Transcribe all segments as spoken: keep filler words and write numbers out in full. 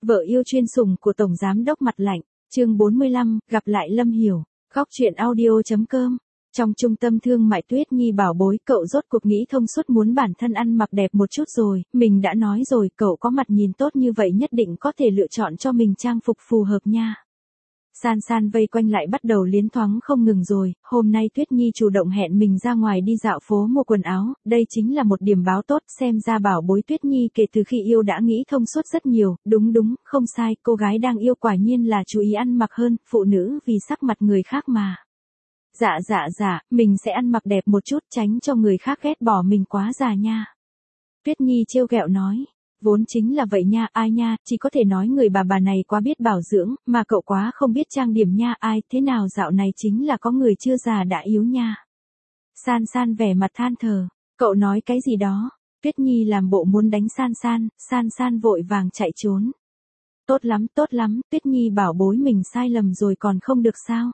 Vợ yêu chuyên sủng của Tổng Giám đốc Mặt Lạnh, chương bốn mươi lăm, gặp lại Lâm Hiểu, góc truyện audio.com. Trong trung tâm thương mại Tuyết Nhi bảo bối, cậu rốt cuộc nghĩ thông suốt muốn bản thân ăn mặc đẹp một chút rồi, mình đã nói rồi, cậu có mặt nhìn tốt như vậy nhất định có thể lựa chọn cho mình trang phục phù hợp nha. San San vây quanh lại bắt đầu liến thoáng không ngừng rồi, hôm nay Tuyết Nhi chủ động hẹn mình ra ngoài đi dạo phố mua quần áo, đây chính là một điểm báo tốt, xem ra bảo bối Tuyết Nhi kể từ khi yêu đã nghĩ thông suốt rất nhiều, đúng đúng, không sai, cô gái đang yêu quả nhiên là chú ý ăn mặc hơn, phụ nữ vì sắc mặt người khác mà. Dạ dạ dạ, mình sẽ ăn mặc đẹp một chút tránh cho người khác ghét bỏ mình quá già nha. Tuyết Nhi trêu ghẹo nói. Vốn chính là vậy nha, ai nha, chỉ có thể nói người bà bà này quá biết bảo dưỡng, mà cậu quá không biết trang điểm nha, ai, thế nào dạo này chính là có người chưa già đã yếu nha. San San vẻ mặt than thở, cậu nói cái gì đó, Tuyết Nhi làm bộ muốn đánh San San, San San vội vàng chạy trốn. Tốt lắm, tốt lắm, Tuyết Nhi bảo bối mình sai lầm rồi còn không được sao.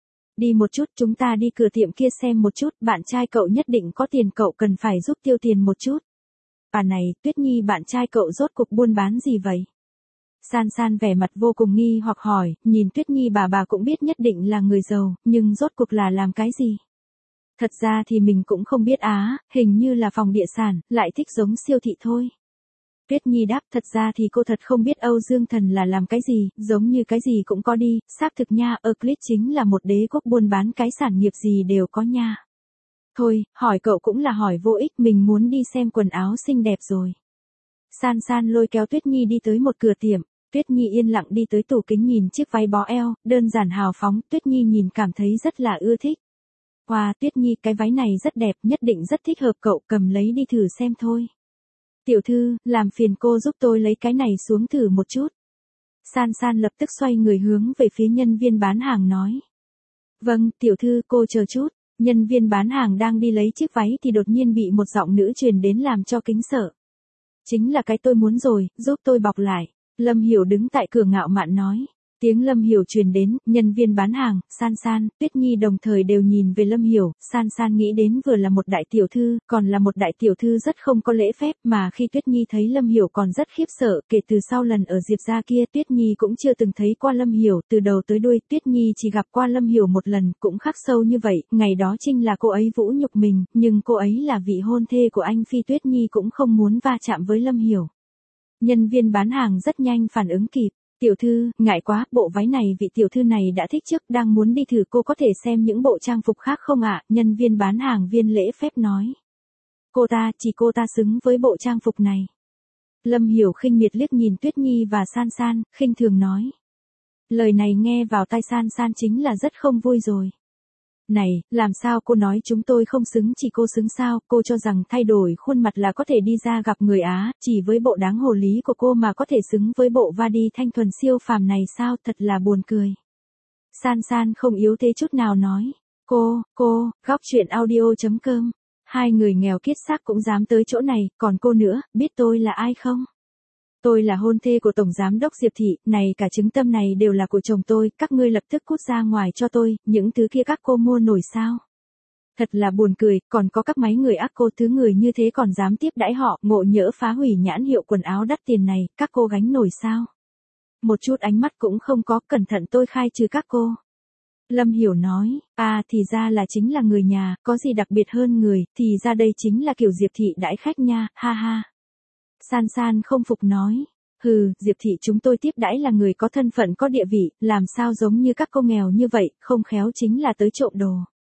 Đi một chút, chúng ta đi cửa tiệm kia xem một chút, bạn trai cậu nhất định có tiền, cậu cần phải giúp tiêu tiền một chút. Bà này, Tuyết Nhi bạn trai cậu rốt cuộc buôn bán gì vậy? San San vẻ mặt vô cùng nghi hoặc hỏi, nhìn Tuyết Nhi bà bà cũng biết nhất định là người giàu, nhưng rốt cuộc là làm cái gì? Thật ra thì mình cũng không biết á, hình như là phòng địa sản, lại thích giống siêu thị thôi. Tuyết Nhi đáp, thật ra thì cô thật không biết Âu Dương Thần là làm cái gì, giống như cái gì cũng có đi, xác thực nha, Euclid chính là một đế quốc buôn bán cái sản nghiệp gì đều có nha. Thôi, hỏi cậu cũng là hỏi vô ích, mình muốn đi xem quần áo xinh đẹp rồi. San San lôi kéo Tuyết Nhi đi tới một cửa tiệm, Tuyết Nhi yên lặng đi tới tủ kính nhìn chiếc váy bó eo, đơn giản hào phóng, Tuyết Nhi nhìn cảm thấy rất là ưa thích. Wow, Tuyết Nhi cái váy này rất đẹp, nhất định rất thích hợp cậu, cầm lấy đi thử xem thôi. Tiểu thư, làm phiền cô giúp tôi lấy cái này xuống thử một chút. San San lập tức xoay người hướng về phía nhân viên bán hàng nói. Vâng, tiểu thư, cô chờ chút. Nhân viên bán hàng đang đi lấy chiếc váy thì đột nhiên bị một giọng nữ truyền đến làm cho kính sợ. Chính là cái tôi muốn rồi, giúp tôi bọc lại. Lâm Hiểu đứng tại cửa ngạo mạn nói. Tiếng Lâm Hiểu truyền đến, nhân viên bán hàng, San San, Tuyết Nhi đồng thời đều nhìn về Lâm Hiểu, San San nghĩ đến vừa là một đại tiểu thư, còn là một đại tiểu thư rất không có lễ phép, mà khi Tuyết Nhi thấy Lâm Hiểu còn rất khiếp sợ, kể từ sau lần ở Diệp gia kia, Tuyết Nhi cũng chưa từng thấy qua Lâm Hiểu, từ đầu tới đuôi, Tuyết Nhi chỉ gặp qua Lâm Hiểu một lần, cũng khắc sâu như vậy, ngày đó chính là cô ấy vũ nhục mình, nhưng cô ấy là vị hôn thê của anh Phi, Tuyết Nhi cũng không muốn va chạm với Lâm Hiểu. Nhân viên bán hàng rất nhanh phản ứng kịp. Tiểu thư, ngại quá, bộ váy này vị tiểu thư này đã thích trước, đang muốn đi thử, cô có thể xem những bộ trang phục khác không ạ? Nhân viên bán hàng viên lễ phép nói. Cô ta, chỉ cô ta xứng với bộ trang phục này. Lâm Hiểu khinh miệt liếc nhìn Tuyết Nhi và San San, khinh thường nói. Lời này nghe vào tai San San chính là rất không vui rồi. Này, làm sao cô nói chúng tôi không xứng, chỉ cô xứng sao, cô cho rằng thay đổi khuôn mặt là có thể đi ra gặp người Á, chỉ với bộ đáng hồ lý của cô mà có thể xứng với bộ vadi thanh thuần siêu phàm này sao, thật là buồn cười. San San không yếu thế chút nào nói, cô, cô, góc truyện audio.com, hai người nghèo kiết xác cũng dám tới chỗ này, còn cô nữa, biết tôi là ai không? Tôi là hôn thê của Tổng Giám đốc Diệp Thị, này cả chứng tâm này đều là của chồng tôi, các ngươi lập tức cút ra ngoài cho tôi, những thứ kia các cô mua nổi sao? Thật là buồn cười, còn có các máy người ác cô thứ người như thế còn dám tiếp đãi họ, ngộ nhỡ phá hủy nhãn hiệu quần áo đắt tiền này, các cô gánh nổi sao? Một chút ánh mắt cũng không có, cẩn thận tôi khai trừ các cô. Lâm Hiểu nói, à thì ra là chính là người nhà, có gì đặc biệt hơn người, thì ra đây chính là kiểu Diệp Thị đãi khách nha, ha ha. San San không phục nói, hừ, Diệp Thị chúng tôi tiếp đãi là người có thân phận có địa vị, làm sao giống như các cô nghèo như vậy, không khéo chính là tới trộm đồ.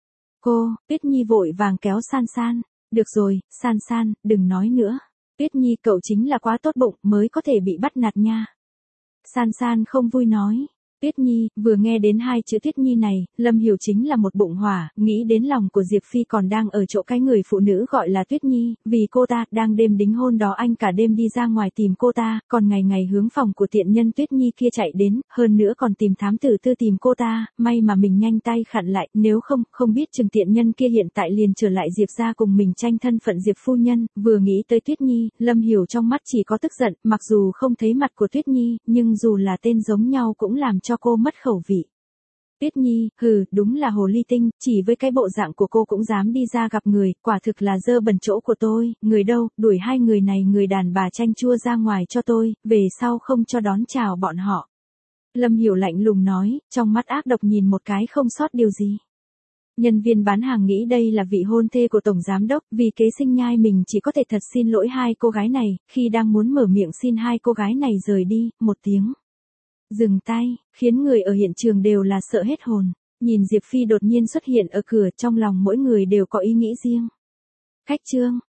Cô, Tuyết Nhi vội vàng kéo San San, được rồi, San San, đừng nói nữa. Tuyết Nhi cậu chính là quá tốt bụng mới có thể bị bắt nạt nha. San San không vui nói. Tuyết Nhi, vừa nghe đến hai chữ Tuyết Nhi này, Lâm Hiểu chính là một bụng hỏa, nghĩ đến lòng của Diệp Phi còn đang ở chỗ cái người phụ nữ gọi là Tuyết Nhi, vì cô ta, đang đêm đính hôn đó anh cả đêm đi ra ngoài tìm cô ta, còn ngày ngày hướng phòng của tiện nhân Tuyết Nhi kia chạy đến, hơn nữa còn tìm thám tử tư tìm cô ta, may mà mình nhanh tay khặn lại, nếu không, không biết chừng tiện nhân kia hiện tại liền trở lại Diệp ra cùng mình tranh thân phận Diệp phu nhân, vừa nghĩ tới Tuyết Nhi, Lâm Hiểu trong mắt chỉ có tức giận, mặc dù không thấy mặt của Tuyết Nhi, nhưng dù là tên giống nhau cũng làm cho cô mất khẩu vị. Tuyết Nhi, hừ, đúng là hồ ly tinh, chỉ với cái bộ dạng của cô cũng dám đi ra gặp người, quả thực là dơ bẩn chỗ của tôi, người đâu, đuổi hai người này người đàn bà chanh chua ra ngoài cho tôi, về sau không cho đón chào bọn họ. Lâm Hiểu lạnh lùng nói, trong mắt ác độc nhìn một cái không sót điều gì. Nhân viên bán hàng nghĩ đây là vị hôn thê của tổng giám đốc, vì kế sinh nhai mình chỉ có thể thật xin lỗi hai cô gái này, khi đang muốn mở miệng xin hai cô gái này rời đi, một tiếng dừng tay, khiến người ở hiện trường đều là sợ hết hồn. Nhìn Diệp Phi đột nhiên xuất hiện ở cửa, trong lòng mỗi người đều có ý nghĩ riêng. Khách Trương,